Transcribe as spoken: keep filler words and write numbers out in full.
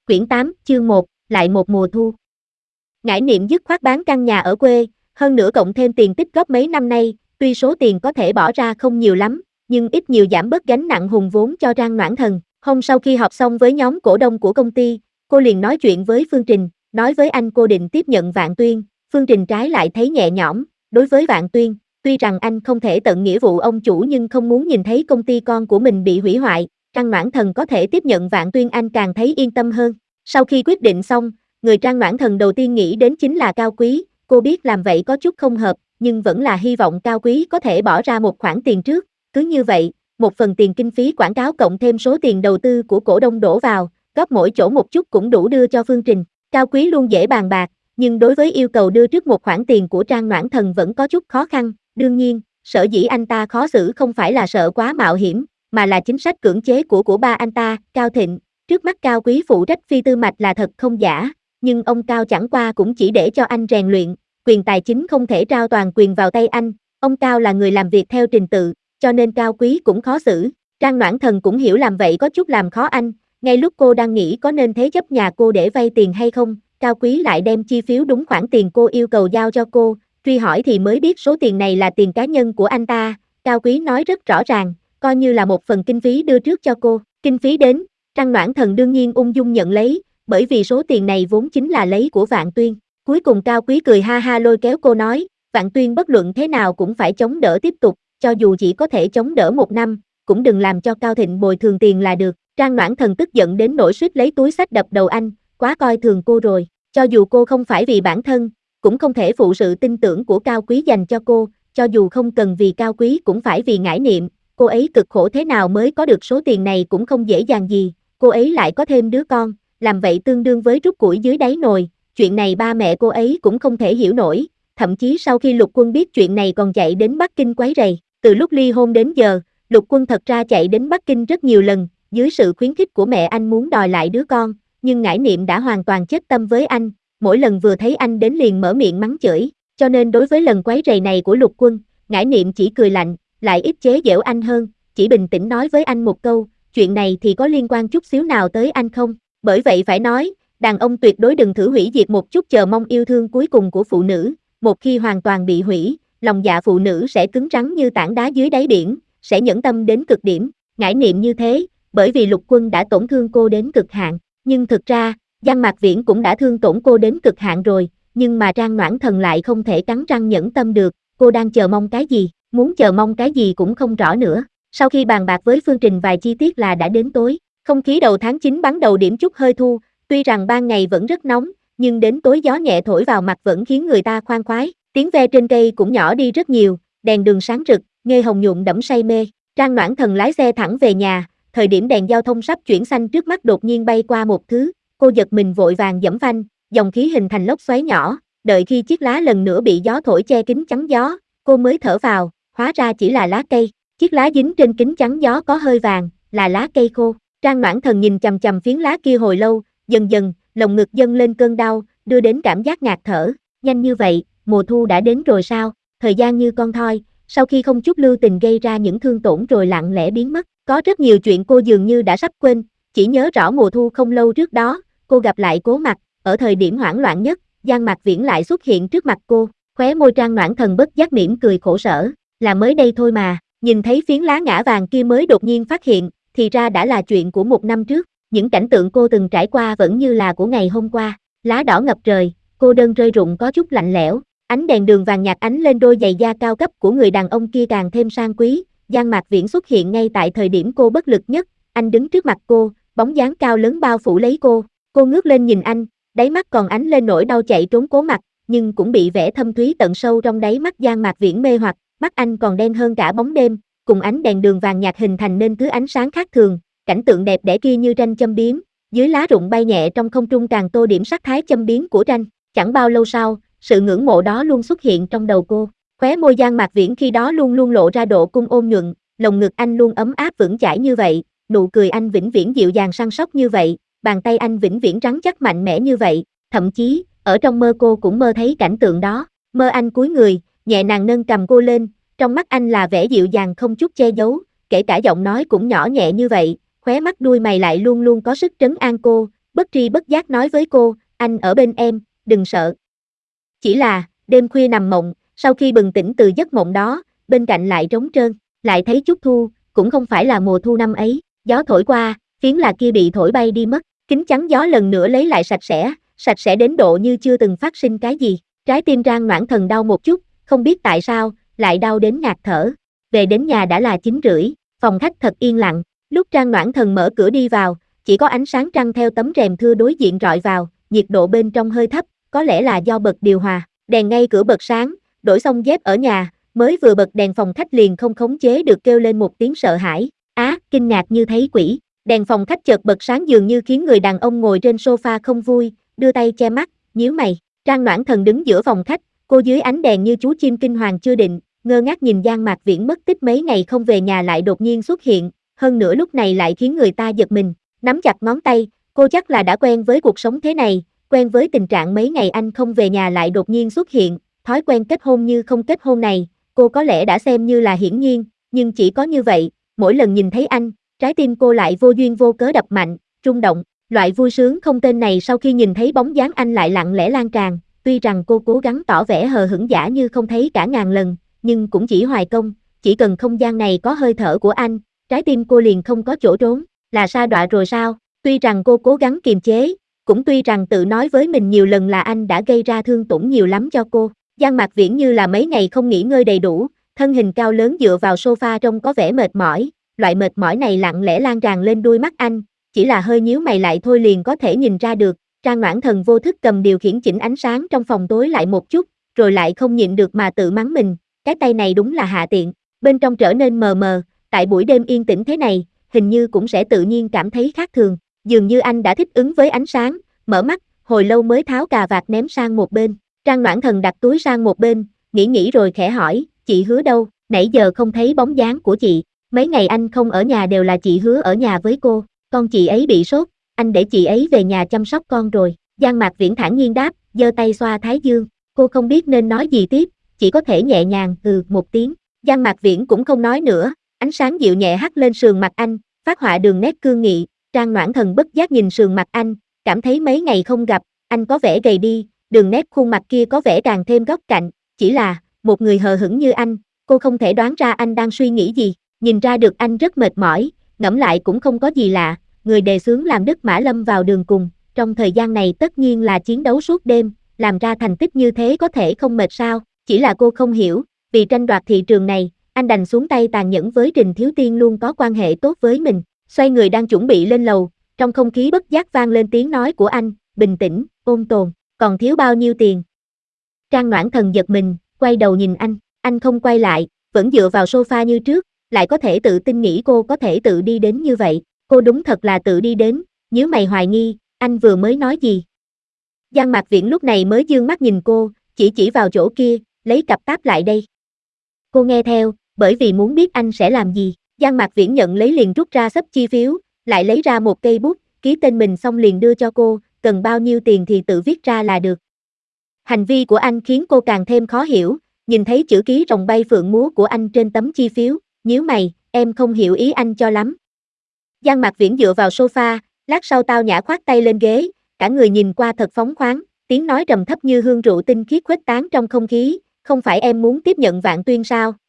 Quyển tám, chương một, lại một mùa thu. Ngải Niệm dứt khoát bán căn nhà ở quê, hơn nữa cộng thêm tiền tích góp mấy năm nay, tuy số tiền có thể bỏ ra không nhiều lắm, nhưng ít nhiều giảm bớt gánh nặng hùng vốn cho Trang Noãn Thần. Hôm sau khi họp xong với nhóm cổ đông của công ty, cô liền nói chuyện với Phương Trình, nói với anh cô định tiếp nhận Vạn Tuyên. Phương Trình trái lại thấy nhẹ nhõm, đối với Vạn Tuyên, tuy rằng anh không thể tận nghĩa vụ ông chủ nhưng không muốn nhìn thấy công ty con của mình bị hủy hoại. Trang Noãn Thần có thể tiếp nhận Vạn Tuyên anh càng thấy yên tâm hơn. Sau khi quyết định xong, người Trang Noãn Thần đầu tiên nghĩ đến chính là Cao Quý. Cô biết làm vậy có chút không hợp, nhưng vẫn là hy vọng Cao Quý có thể bỏ ra một khoản tiền trước. Cứ như vậy, một phần tiền kinh phí quảng cáo cộng thêm số tiền đầu tư của cổ đông đổ vào, góp mỗi chỗ một chút cũng đủ đưa cho Phương Trình. Cao Quý luôn dễ bàn bạc, nhưng đối với yêu cầu đưa trước một khoản tiền của Trang Noãn Thần vẫn có chút khó khăn. Đương nhiên, sở dĩ anh ta khó xử không phải là sợ quá mạo hiểm, mà là chính sách cưỡng chế của của ba anh ta, Cao Thịnh. Trước mắt Cao Quý phụ trách phi tư mạch là thật không giả, nhưng ông Cao chẳng qua cũng chỉ để cho anh rèn luyện, quyền tài chính không thể trao toàn quyền vào tay anh. Ông Cao là người làm việc theo trình tự, cho nên Cao Quý cũng khó xử. Trang Noãn Thần cũng hiểu làm vậy có chút làm khó anh, ngay lúc cô đang nghĩ có nên thế chấp nhà cô để vay tiền hay không, Cao Quý lại đem chi phiếu đúng khoản tiền cô yêu cầu giao cho cô. Truy hỏi thì mới biết số tiền này là tiền cá nhân của anh ta. Cao Quý nói rất rõ ràng, coi như là một phần kinh phí đưa trước cho cô. Kinh phí đến, Trang Noãn Thần đương nhiên ung dung nhận lấy, bởi vì số tiền này vốn chính là lấy của Vạn Tuyên. Cuối cùng Cao Quý cười ha ha lôi kéo cô nói, Vạn Tuyên bất luận thế nào cũng phải chống đỡ tiếp tục, cho dù chỉ có thể chống đỡ một năm, cũng đừng làm cho Cao Thịnh bồi thường tiền là được. Trang Noãn Thần tức giận đến nỗi suýt lấy túi xách đập đầu anh, quá coi thường cô rồi, cho dù cô không phải vì bản thân, cũng không thể phụ sự tin tưởng của Cao Quý dành cho cô, cho dù không cần vì Cao Quý cũng phải vì Ngải Niệm, cô ấy cực khổ thế nào mới có được số tiền này cũng không dễ dàng gì, cô ấy lại có thêm đứa con, làm vậy tương đương với rút củi dưới đáy nồi, chuyện này ba mẹ cô ấy cũng không thể hiểu nổi, thậm chí sau khi Lục Quân biết chuyện này còn chạy đến Bắc Kinh quấy rầy, từ lúc ly hôn đến giờ, Lục Quân thật ra chạy đến Bắc Kinh rất nhiều lần, dưới sự khuyến khích của mẹ anh muốn đòi lại đứa con, nhưng Ngải Niệm đã hoàn toàn chết tâm với anh, mỗi lần vừa thấy anh đến liền mở miệng mắng chửi, cho nên đối với lần quấy rầy này của Lục Quân, Ngải Niệm chỉ cười lạnh, lại ít chế giễu anh hơn, chỉ bình tĩnh nói với anh một câu, chuyện này thì có liên quan chút xíu nào tới anh không, bởi vậy phải nói, đàn ông tuyệt đối đừng thử hủy diệt một chút chờ mong yêu thương cuối cùng của phụ nữ, một khi hoàn toàn bị hủy, lòng dạ phụ nữ sẽ cứng rắn như tảng đá dưới đáy biển, sẽ nhẫn tâm đến cực điểm, Ngải Niệm như thế, bởi vì Lục Quân đã tổn thương cô đến cực hạn, nhưng thực ra, Giang Mạc Viễn cũng đã thương tổn cô đến cực hạn rồi, nhưng mà Trang Noãn Thần lại không thể cắn răng nhẫn tâm được, cô đang chờ mong cái gì, muốn chờ mong cái gì cũng không rõ nữa. Sau khi bàn bạc với Phương Trình vài chi tiết là đã đến tối, không khí đầu tháng chín bắn đầu điểm chút hơi thu, tuy rằng ban ngày vẫn rất nóng, nhưng đến tối gió nhẹ thổi vào mặt vẫn khiến người ta khoan khoái, tiếng ve trên cây cũng nhỏ đi rất nhiều, đèn đường sáng rực, nghe hồng nhuộm đẫm say mê. Trang Noãn Thần lái xe thẳng về nhà, thời điểm đèn giao thông sắp chuyển xanh trước mắt đột nhiên bay qua một thứ, cô giật mình vội vàng giẫm phanh, dòng khí hình thành lốc xoáy nhỏ, đợi khi chiếc lá lần nữa bị gió thổi che kính chắn gió, cô mới thở vào, hóa ra chỉ là lá cây, chiếc lá dính trên kính chắn gió có hơi vàng, là lá cây khô. Trang Noãn Thần nhìn chằm chằm phiến lá kia hồi lâu, dần dần, lồng ngực dâng lên cơn đau, đưa đến cảm giác ngạt thở, nhanh như vậy, mùa thu đã đến rồi sao, thời gian như con thoi, sau khi không chút lưu tình gây ra những thương tổn rồi lặng lẽ biến mất, có rất nhiều chuyện cô dường như đã sắp quên, chỉ nhớ rõ mùa thu không lâu trước đó, cô gặp lại Cố Mặc, ở thời điểm hoảng loạn nhất, Giang Mạc Viễn lại xuất hiện trước mặt cô, khóe môi Trang Noãn Thần bất giác mỉm cười khổ sở, là mới đây thôi mà, nhìn thấy phiến lá ngã vàng kia mới đột nhiên phát hiện, thì ra đã là chuyện của một năm trước, những cảnh tượng cô từng trải qua vẫn như là của ngày hôm qua, lá đỏ ngập trời, cô đơn rơi rụng có chút lạnh lẽo, ánh đèn đường vàng nhạt ánh lên đôi giày da cao cấp của người đàn ông kia càng thêm sang quý, Giang Mạc Viễn xuất hiện ngay tại thời điểm cô bất lực nhất, anh đứng trước mặt cô, bóng dáng cao lớn bao phủ lấy cô, cô ngước lên nhìn anh, đáy mắt còn ánh lên nỗi đau chạy trốn Cố Mặc, nhưng cũng bị vẻ thâm thúy tận sâu trong đáy mắt Giang Mạc Viễn mê hoặc, mắt anh còn đen hơn cả bóng đêm, cùng ánh đèn đường vàng nhạt hình thành nên thứ ánh sáng khác thường, cảnh tượng đẹp đẽ kia như tranh châm biếm, dưới lá rụng bay nhẹ trong không trung càng tô điểm sắc thái châm biếm của tranh, chẳng bao lâu sau, sự ngưỡng mộ đó luôn xuất hiện trong đầu cô, khóe môi Giang Mạc Viễn khi đó luôn luôn lộ ra độ cung ôn nhuận, lồng ngực anh luôn ấm áp vững chãi như vậy, nụ cười anh vĩnh viễn dịu dàng săn sóc như vậy, bàn tay anh vĩnh viễn rắn chắc mạnh mẽ như vậy, thậm chí, ở trong mơ cô cũng mơ thấy cảnh tượng đó, mơ anh cúi người, nhẹ nhàng nâng cầm cô lên, trong mắt anh là vẻ dịu dàng không chút che giấu, kể cả giọng nói cũng nhỏ nhẹ như vậy, khóe mắt đuôi mày lại luôn luôn có sức trấn an cô, bất tri bất giác nói với cô, anh ở bên em, đừng sợ. Chỉ là, đêm khuya nằm mộng, sau khi bừng tỉnh từ giấc mộng đó, bên cạnh lại trống trơn, lại thấy chút thu, cũng không phải là mùa thu năm ấy, gió thổi qua, phiến là kia bị thổi bay đi mất, kính chắn gió lần nữa lấy lại sạch sẽ, sạch sẽ đến độ như chưa từng phát sinh cái gì, trái tim Trang Noãn Thần đau một chút, không biết tại sao, lại đau đến ngạt thở, về đến nhà đã là chín rưỡi, phòng khách thật yên lặng, lúc Trang Noãn Thần mở cửa đi vào, chỉ có ánh sáng trăng theo tấm rèm thưa đối diện rọi vào, nhiệt độ bên trong hơi thấp, có lẽ là do bật điều hòa, đèn ngay cửa bật sáng, đổi xong dép ở nhà, mới vừa bật đèn phòng khách liền không khống chế được kêu lên một tiếng sợ hãi, á, kinh ngạc như thấy quỷ, đèn phòng khách chợt bật sáng dường như khiến người đàn ông ngồi trên sofa không vui, đưa tay che mắt, nhíu mày, Trang Noãn Thần đứng giữa phòng khách, cô dưới ánh đèn như chú chim kinh hoàng chưa định, ngơ ngác nhìn Giang Mạc Viễn mất tích mấy ngày không về nhà lại đột nhiên xuất hiện, hơn nữa lúc này lại khiến người ta giật mình, nắm chặt ngón tay, cô chắc là đã quen với cuộc sống thế này, quen với tình trạng mấy ngày anh không về nhà lại đột nhiên xuất hiện, thói quen kết hôn như không kết hôn này, cô có lẽ đã xem như là hiển nhiên, nhưng chỉ có như vậy, mỗi lần nhìn thấy anh, trái tim cô lại vô duyên vô cớ đập mạnh, rung động, loại vui sướng không tên này sau khi nhìn thấy bóng dáng anh lại lặng lẽ lan tràn, tuy rằng cô cố gắng tỏ vẻ hờ hững giả như không thấy cả ngàn lần, nhưng cũng chỉ hoài công, chỉ cần không gian này có hơi thở của anh, trái tim cô liền không có chỗ trốn, là sa đọa rồi sao, tuy rằng cô cố gắng kiềm chế, cũng tuy rằng tự nói với mình nhiều lần là anh đã gây ra thương tổn nhiều lắm cho cô, Giang Mạc Viễn như là mấy ngày không nghỉ ngơi đầy đủ, thân hình cao lớn dựa vào sofa trông có vẻ mệt mỏi, loại mệt mỏi này lặng lẽ lan tràn lên đuôi mắt anh, chỉ là hơi nhíu mày lại thôi liền có thể nhìn ra được, Trang Noãn Thần vô thức cầm điều khiển chỉnh ánh sáng trong phòng tối lại một chút, rồi lại không nhịn được mà tự mắng mình, cái tay này đúng là hạ tiện, bên trong trở nên mờ mờ, tại buổi đêm yên tĩnh thế này, hình như cũng sẽ tự nhiên cảm thấy khác thường, dường như anh đã thích ứng với ánh sáng, mở mắt, hồi lâu mới tháo cà vạt ném sang một bên, Trang Noãn Thần đặt túi sang một bên, nghĩ nghĩ rồi khẽ hỏi, chị Hứa đâu, nãy giờ không thấy bóng dáng của chị, mấy ngày anh không ở nhà đều là chị Hứa ở nhà với cô, con chị ấy bị sốt, anh để chị ấy về nhà chăm sóc con rồi, Giang Mạc Viễn thản nhiên đáp, giơ tay xoa thái dương, cô không biết nên nói gì tiếp, chỉ có thể nhẹ nhàng ừ một tiếng, Giang Mạc Viễn cũng không nói nữa, ánh sáng dịu nhẹ hắt lên sườn mặt anh, phát họa đường nét cương nghị, Trang Noãn Thần bất giác nhìn sườn mặt anh, cảm thấy mấy ngày không gặp, anh có vẻ gầy đi, đường nét khuôn mặt kia có vẻ càng thêm góc cạnh, chỉ là, một người hờ hững như anh, cô không thể đoán ra anh đang suy nghĩ gì, nhìn ra được anh rất mệt mỏi, ngẫm lại cũng không có gì lạ, người đề xướng làm Đức Mã Lâm vào đường cùng, trong thời gian này tất nhiên là chiến đấu suốt đêm, làm ra thành tích như thế có thể không mệt sao, chỉ là cô không hiểu, vì tranh đoạt thị trường này, anh đành xuống tay tàn nhẫn với Trình Thiếu Tiên luôn có quan hệ tốt với mình, xoay người đang chuẩn bị lên lầu, trong không khí bất giác vang lên tiếng nói của anh, bình tĩnh, ôn tồn, còn thiếu bao nhiêu tiền. Trang Noãn Thần giật mình, quay đầu nhìn anh, anh không quay lại, vẫn dựa vào sofa như trước, lại có thể tự tin nghĩ cô có thể tự đi đến như vậy, cô đúng thật là tự đi đến, nhíu mày hoài nghi, anh vừa mới nói gì. Giang Mạc Viễn lúc này mới dương mắt nhìn cô, chỉ chỉ vào chỗ kia, lấy cặp táp lại đây. Cô nghe theo, bởi vì muốn biết anh sẽ làm gì, Giang Mạc Viễn nhận lấy liền rút ra xấp chi phiếu, lại lấy ra một cây bút, ký tên mình xong liền đưa cho cô, cần bao nhiêu tiền thì tự viết ra là được. Hành vi của anh khiến cô càng thêm khó hiểu, nhìn thấy chữ ký rồng bay phượng múa của anh trên tấm chi phiếu, nhíu mày, em không hiểu ý anh cho lắm. Giang Mạc Viễn dựa vào sofa, lát sau tao nhã khoát tay lên ghế, cả người nhìn qua thật phóng khoáng, tiếng nói trầm thấp như hương rượu tinh khiết khuếch tán trong không khí, không phải em muốn tiếp nhận Vạn Tuyên sao?